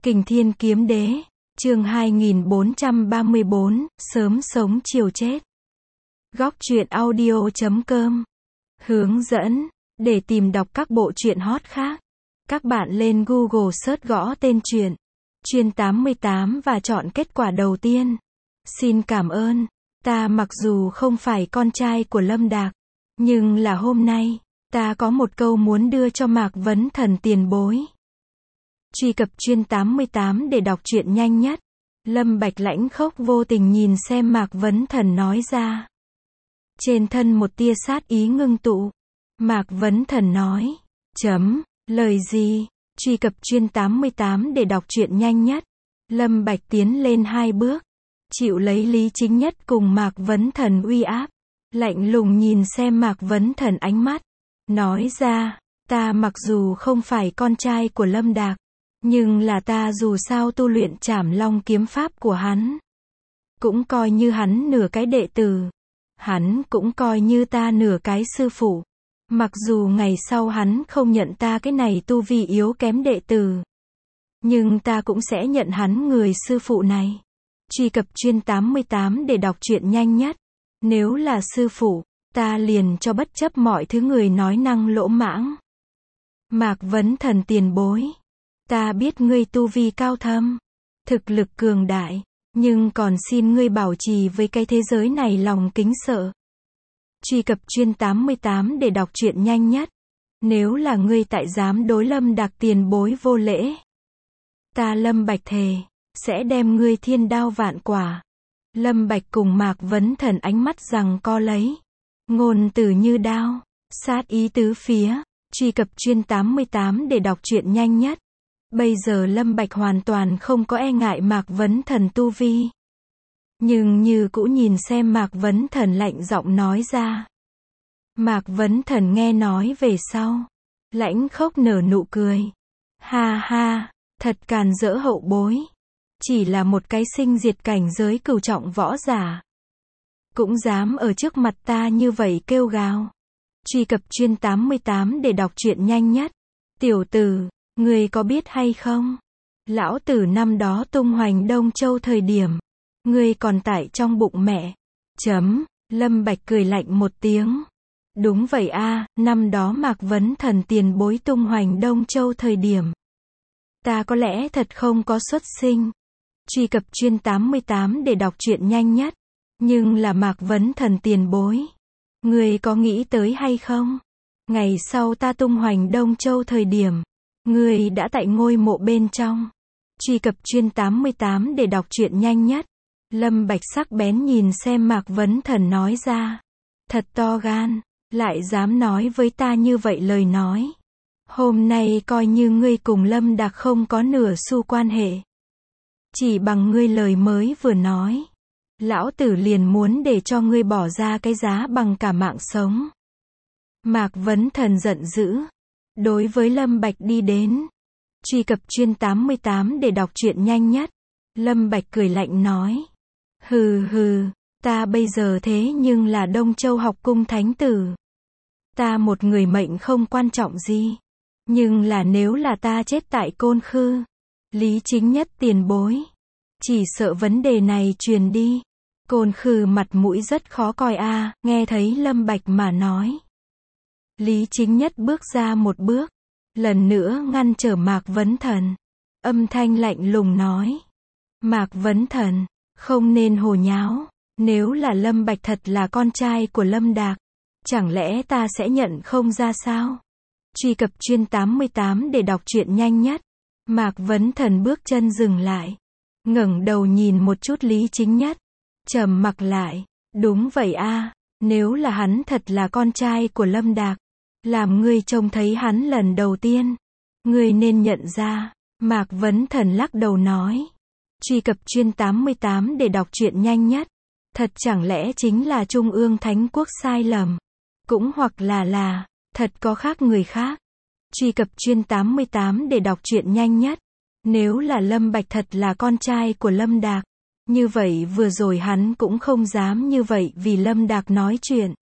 Kình Thiên Kiếm Đế, chương 2434, sớm sống chiều chết. Góc truyện audio.com. Hướng dẫn, để tìm đọc các bộ truyện hot khác, các bạn lên Google search gõ tên truyện, Chuyên 88 và chọn kết quả đầu tiên. Xin cảm ơn, ta mặc dù không phải con trai của Lâm Đạc, nhưng là hôm nay, ta có một câu muốn đưa cho Mạc Vấn Thần tiền bối. Truy cập Chuyên 88 để đọc truyện nhanh nhất. Lâm Bạch lãnh khốc vô tình nhìn xem Mạc Vấn Thần nói ra. Trên thân một tia sát ý ngưng tụ. Mạc Vấn Thần nói. Lời gì? Truy cập Chuyên 88 để đọc truyện nhanh nhất. Lâm Bạch tiến lên 2 bước. Chịu lấy Lý Chính Nhất cùng Mạc Vấn Thần uy áp. Lạnh lùng nhìn xem Mạc Vấn Thần ánh mắt. Nói ra, ta mặc dù không phải con trai của Lâm Đạc, nhưng là ta dù sao tu luyện Trảm Long kiếm pháp của hắn. Cũng coi như hắn nửa cái đệ tử. Hắn cũng coi như ta nửa cái sư phụ. Mặc dù ngày sau hắn không nhận ta cái này tu vi yếu kém đệ tử, nhưng ta cũng sẽ nhận hắn người sư phụ này. Truy cập Chuyên 88 để đọc truyện nhanh nhất. Nếu là sư phụ, ta liền cho bất chấp mọi thứ người nói năng lỗ mãng. Mạc Vấn Thần tiền bối, ta biết ngươi tu vi cao thâm, thực lực cường đại, nhưng còn xin ngươi bảo trì với cái thế giới này lòng kính sợ. Truy cập Chuyên 88 để đọc truyện nhanh nhất. Nếu là ngươi tại dám đối Lâm Đạc tiền bối vô lễ, ta Lâm Bạch thề, sẽ đem ngươi thiên đao vạn quả. Lâm Bạch cùng Mạc Vấn Thần ánh mắt giằng co lấy. Ngôn từ như đao, sát ý tứ phía. Truy cập Chuyên 88 để đọc truyện nhanh nhất. Bây giờ Lâm Bạch hoàn toàn không có e ngại Mạc Vấn Thần tu vi. Nhưng như cũ nhìn xem Mạc Vấn Thần lạnh giọng nói ra. Mạc Vấn Thần nghe nói về sau, lãnh khốc nở nụ cười. Ha ha, thật càn rỡ hậu bối. Chỉ là một cái sinh diệt cảnh giới cửu trọng võ giả, cũng dám ở trước mặt ta như vậy kêu gào. Truy cập Chuyên 88 để đọc truyện nhanh nhất. Tiểu tử, ngươi có biết hay không? Lão tử năm đó tung hoành Đông Châu thời điểm, ngươi còn tại trong bụng mẹ. Lâm Bạch cười lạnh một tiếng. Đúng vậy a, năm đó Mạc Vấn Thần tiền bối tung hoành Đông Châu thời điểm, ta có lẽ thật không có xuất sinh. Truy cập Chuyên 88 để đọc truyện nhanh nhất. Nhưng là Mạc Vấn Thần tiền bối, ngươi có nghĩ tới hay không? Ngày sau ta tung hoành Đông Châu thời điểm, ngươi đã tại ngôi mộ bên trong. Truy cập Chuyên 88 để đọc truyện nhanh nhất. Lâm Bạch sắc bén nhìn xem Mạc Vấn Thần nói ra. Thật to gan, lại dám nói với ta như vậy lời nói. Hôm nay coi như ngươi cùng Lâm Đạc không có nửa xu quan hệ. Chỉ bằng ngươi lời mới vừa nói, lão tử liền muốn để cho ngươi bỏ ra cái giá bằng cả mạng sống. Mạc Vấn Thần giận dữ, đối với Lâm Bạch đi đến. Truy cập Chuyên 88 để đọc truyện nhanh nhất. Lâm Bạch cười lạnh nói. Hừ hừ, ta bây giờ thế nhưng là Đông Châu học cung thánh tử. Ta một người mệnh không quan trọng gì. Nhưng là nếu là ta chết tại Côn Khư, Lý Chính Nhất tiền bối, chỉ sợ vấn đề này truyền đi, Côn Khư mặt mũi rất khó coi a. Nghe thấy Lâm Bạch mà nói, Lý Chính Nhất bước ra một bước, lần nữa ngăn trở Mạc Vấn Thần. Âm thanh lạnh lùng nói. Mạc Vấn Thần, không nên hồ nháo. Nếu là Lâm Bạch thật là con trai của Lâm Đạc, chẳng lẽ ta sẽ nhận không ra sao? Truy cập Chuyên 88 để đọc truyện nhanh nhất. Mạc Vấn Thần bước chân dừng lại, ngẩng đầu nhìn một chút Lý Chính Nhất, trầm mặc lại. Đúng vậy a, nếu là hắn thật là con trai của Lâm Đạc, làm ngươi trông thấy hắn lần đầu tiên, ngươi nên nhận ra. Mạc Vấn Thần lắc đầu nói. Truy cập Chuyên 88 để đọc truyện nhanh nhất. Thật chẳng lẽ chính là Trung ương Thánh Quốc sai lầm? Cũng hoặc là thật có khác người khác. Truy cập Chuyên 88 để đọc truyện nhanh nhất. Nếu là Lâm Bạch thật là con trai của Lâm Đạc, như vậy vừa rồi hắn cũng không dám như vậy vì Lâm Đạc nói chuyện.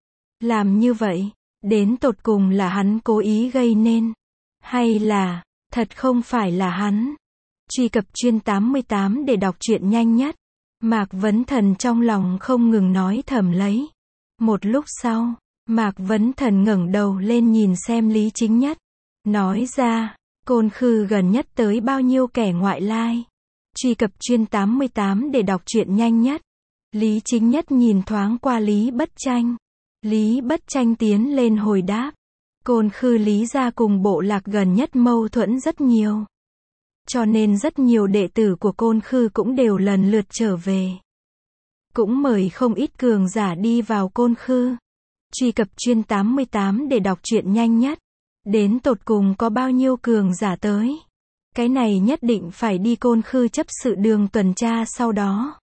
Làm như vậy, đến tột cùng là hắn cố ý gây nên, hay là thật không phải là hắn? Truy cập chuyên 88 để đọc truyện nhanh nhất. Mạc Vấn Thần trong lòng không ngừng nói thầm lấy. Một lúc sau, Mạc Vấn Thần ngẩng đầu lên nhìn xem Lý Chính Nhất. Nói ra, Côn Khư gần nhất tới bao nhiêu kẻ ngoại lai. Truy cập chuyên 88 để đọc truyện nhanh nhất. Lý Chính Nhất nhìn thoáng qua Lý Bất Tranh. Lý Bất Tranh tiến lên hồi đáp. Côn Khư Lý gia cùng bộ lạc gần nhất mâu thuẫn rất nhiều. Cho nên rất nhiều đệ tử của Côn Khư cũng đều lần lượt trở về. Cũng mời không ít cường giả đi vào Côn Khư. Truy cập chuyên 88 để đọc truyện nhanh nhất. Đến tột cùng có bao nhiêu cường giả tới. Cái này nhất định phải đi Côn Khư chấp sự đường tuần tra sau đó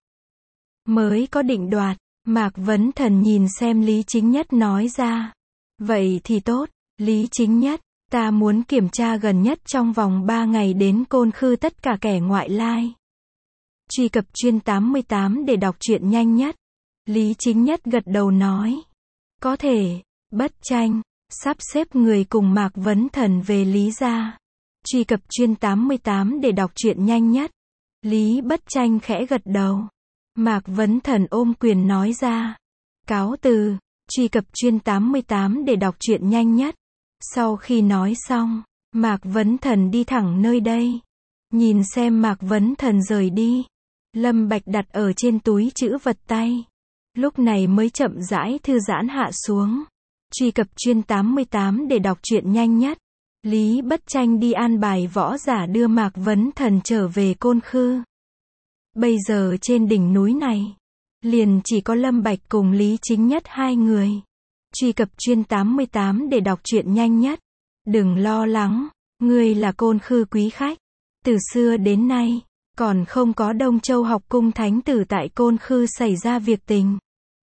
mới có định đoạt. Mạc Vấn Thần nhìn xem Lý Chính Nhất nói ra. Vậy thì tốt, Lý Chính Nhất, ta muốn kiểm tra gần nhất trong vòng 3 ngày đến Côn Khư tất cả kẻ ngoại lai. Truy cập chuyên 88 để đọc truyện nhanh nhất. Lý Chính Nhất gật đầu nói. Có thể. Bất Tranh sắp xếp người cùng Mạc Vấn Thần về Lý gia. Truy cập chuyên 88 để đọc truyện nhanh nhất. Lý Bất Tranh khẽ gật đầu. Mạc Vấn Thần ôm quyền nói ra. Cáo từ. Truy cập chuyên 88 để đọc truyện nhanh nhất. Sau khi nói xong, Mạc Vấn Thần đi thẳng nơi đây. Nhìn xem Mạc Vấn Thần rời đi. Lâm Bạch đặt ở trên túi trữ vật tay. Lúc này mới chậm rãi thư giãn hạ xuống. Truy cập chuyên 88 để đọc truyện nhanh nhất. Lý Bất Tranh đi an bài võ giả đưa Mạc Vấn Thần trở về Côn Khư. Bây giờ trên đỉnh núi này, liền chỉ có Lâm Bạch cùng Lý Chính Nhất hai người. Truy cập chuyên 88 để đọc truyện nhanh nhất. Đừng lo lắng, ngươi là Côn Khư quý khách. Từ xưa đến nay, còn không có Đông Châu học cung thánh tử tại Côn Khư xảy ra việc tình.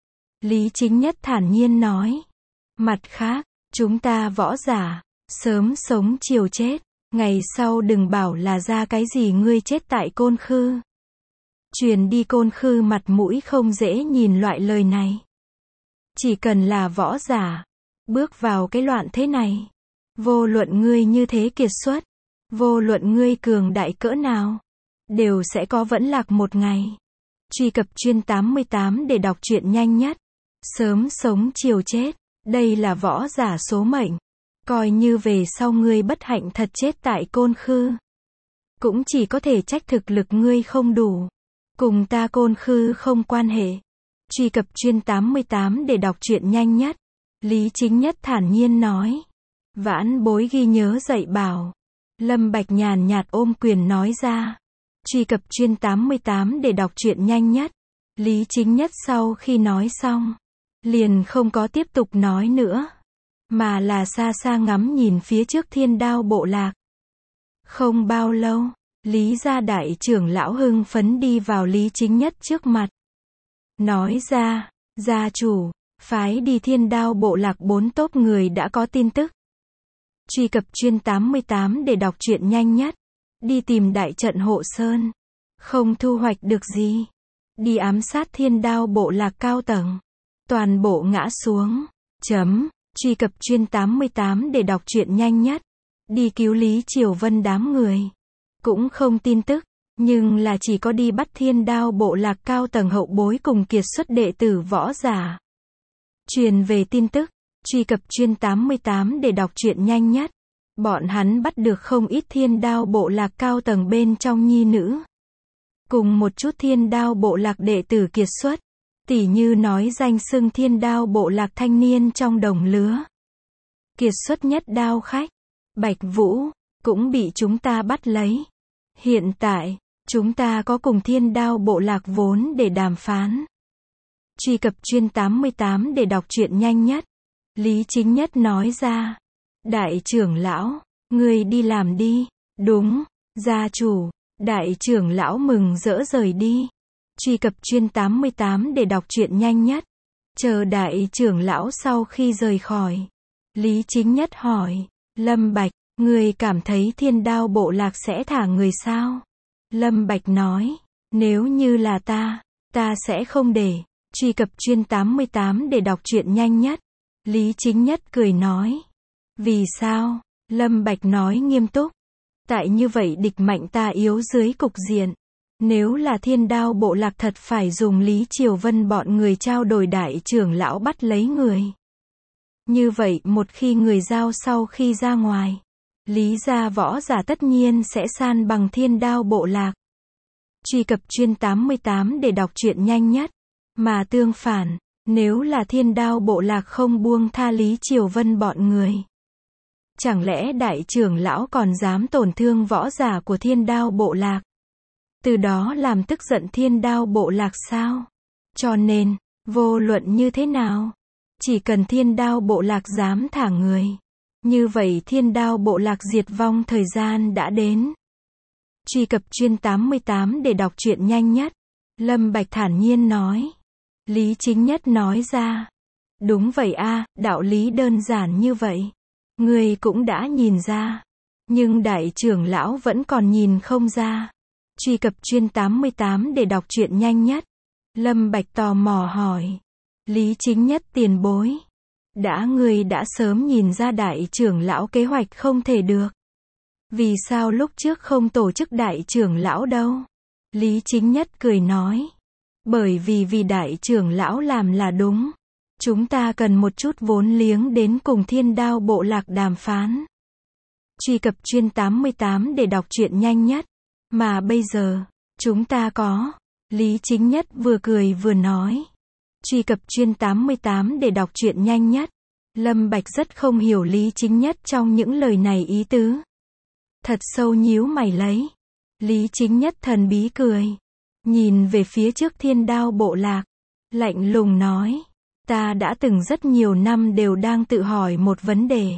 Lý Chính Nhất thản nhiên nói. Mặt khác, chúng ta võ giả, sớm sống chiều chết. Ngày sau đừng bảo là ra cái gì ngươi chết tại Côn Khư. Truyền đi Côn Khư mặt mũi không dễ nhìn loại lời này. Chỉ cần là võ giả, bước vào cái loạn thế này, vô luận ngươi như thế kiệt xuất, vô luận ngươi cường đại cỡ nào, đều sẽ có vẫn lạc một ngày. Truy cập chuyên 88 để đọc truyện nhanh nhất. Sớm sống chiều chết, đây là võ giả số mệnh. Coi như về sau ngươi bất hạnh thật chết tại Côn Khư, cũng chỉ có thể trách thực lực ngươi không đủ. Cùng ta Côn Khư không quan hệ. Truy cập chuyên 88 để đọc truyện nhanh nhất. Lý Chính Nhất thản nhiên nói. Vãn bối ghi nhớ dạy bảo. Lâm Bạch nhàn nhạt ôm quyền nói ra. Truy cập chuyên 88 để đọc truyện nhanh nhất. Lý Chính Nhất sau khi nói xong, liền không có tiếp tục nói nữa, mà là xa xa ngắm nhìn phía trước Thiên Đao bộ lạc. Không bao lâu, Lý gia đại trưởng lão hưng phấn đi vào Lý Chính Nhất trước mặt. Nói ra, gia chủ, phái đi Thiên Đao bộ lạc 4 tốp người đã có tin tức. Truy cập chuyên 88 để đọc truyện nhanh nhất. Đi tìm đại trận hộ sơn. Không thu hoạch được gì. Đi ám sát Thiên Đao bộ lạc cao tầng. Toàn bộ ngã xuống. Truy cập chuyên 88 để đọc truyện nhanh nhất. Đi cứu Lý Triều Vân đám người. Cũng không tin tức, nhưng là chỉ có đi bắt Thiên Đao bộ lạc cao tầng hậu bối cùng kiệt xuất đệ tử võ giả. Truyền về tin tức. Truy cập chuyên 88 để đọc truyện nhanh nhất. Bọn hắn bắt được không ít Thiên Đao bộ lạc cao tầng bên trong nhi nữ. Cùng một chút Thiên Đao bộ lạc đệ tử kiệt xuất. Tỉ như nói danh xưng Thiên Đao bộ lạc thanh niên trong đồng lứa. Kiệt xuất nhất đao khách, Bạch Vũ, cũng bị chúng ta bắt lấy. Hiện tại, chúng ta có cùng Thiên Đao bộ lạc vốn để đàm phán. Truy cập chuyên 88 để đọc truyện nhanh nhất. Lý Chính Nhất nói ra. Đại trưởng lão, ngươi đi làm đi. Đúng, gia chủ. Đại trưởng lão mừng rỡ rời đi. Truy cập chuyên 88 để đọc truyện nhanh nhất. Chờ đại trưởng lão sau khi rời khỏi. Lý Chính Nhất hỏi. Lâm Bạch, ngươi cảm thấy Thiên Đao bộ lạc sẽ thả người sao? Lâm Bạch nói. Nếu như là ta sẽ không để. Truy cập chuyên 88 để đọc truyện nhanh nhất. Lý Chính Nhất cười nói. Vì sao? Lâm Bạch nói nghiêm túc. Tại như vậy địch mạnh ta yếu dưới cục diện. Nếu là Thiên Đao bộ lạc thật phải dùng Lý Triều Vân bọn người trao đổi đại trưởng lão bắt lấy người. Như vậy một khi người giao sau khi ra ngoài, Lý gia võ giả tất nhiên sẽ san bằng Thiên Đao bộ lạc. Truy cập chuyên 88 để đọc truyện nhanh nhất. Mà tương phản, nếu là Thiên Đao bộ lạc không buông tha Lý Triều Vân bọn người, chẳng lẽ đại trưởng lão còn dám tổn thương võ giả của Thiên Đao bộ lạc? Từ đó làm tức giận Thiên Đao bộ lạc sao? Cho nên, vô luận như thế nào, chỉ cần Thiên Đao bộ lạc dám thả người, như vậy Thiên Đao bộ lạc diệt vong thời gian đã đến. Truy cập chuyên 88 để đọc truyện nhanh nhất. Lâm Bạch thản nhiên nói. Lý Chính Nhất nói ra. Đúng vậy a, đạo lý đơn giản như vậy. Ngươi cũng đã nhìn ra. Nhưng đại trưởng lão vẫn còn nhìn không ra. Truy cập chuyên 88 để đọc truyện nhanh nhất. Lâm Bạch tò mò hỏi. Lý Chính Nhất tiền bối. Ngươi đã sớm nhìn ra đại trưởng lão kế hoạch không thể được. Vì sao lúc trước không tổ chức đại trưởng lão đâu? Lý Chính Nhất cười nói. Bởi vì đại trưởng lão làm là đúng. Chúng ta cần một chút vốn liếng đến cùng Thiên Đao bộ lạc đàm phán. Truy cập chuyên 88 để đọc truyện nhanh nhất. Mà bây giờ, chúng ta có. Lý Chính Nhất vừa cười vừa nói. Truy cập chuyên 88 để đọc truyện nhanh nhất. Lâm Bạch rất không hiểu Lý Chính Nhất trong những lời này ý tứ. Thật sâu nhíu mày lấy. Lý Chính Nhất thần bí cười. Nhìn về phía trước Thiên Đao bộ lạc. Lạnh lùng nói. Ta đã từng rất nhiều năm đều đang tự hỏi một vấn đề.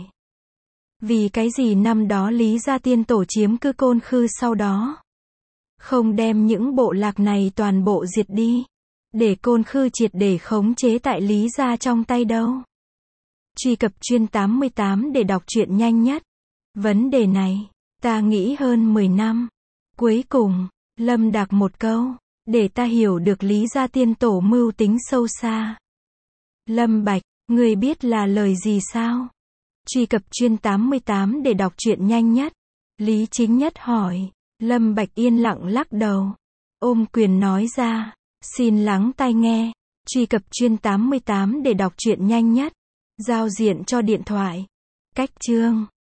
Vì cái gì năm đó Lý gia tiên tổ chiếm cứ Côn Khư sau đó không đem những bộ lạc này toàn bộ diệt đi, để Côn Khư triệt để khống chế tại Lý gia trong tay đâu? Truy cập chuyên 88 để đọc truyện nhanh nhất. Vấn đề này, ta nghĩ hơn 10 năm. Cuối cùng, Lâm Đạc một câu, để ta hiểu được Lý gia tiên tổ mưu tính sâu xa. Lâm Bạch, ngươi biết là lời gì sao? Truy cập chuyên 88 để đọc truyện nhanh nhất. Lý Chính Nhất hỏi. Lâm Bạch yên lặng lắc đầu. Ôm quyền nói ra. Xin lắng tai nghe. Truy cập chuyên 88 để đọc truyện nhanh nhất. Giao diện cho điện thoại. Cách chương.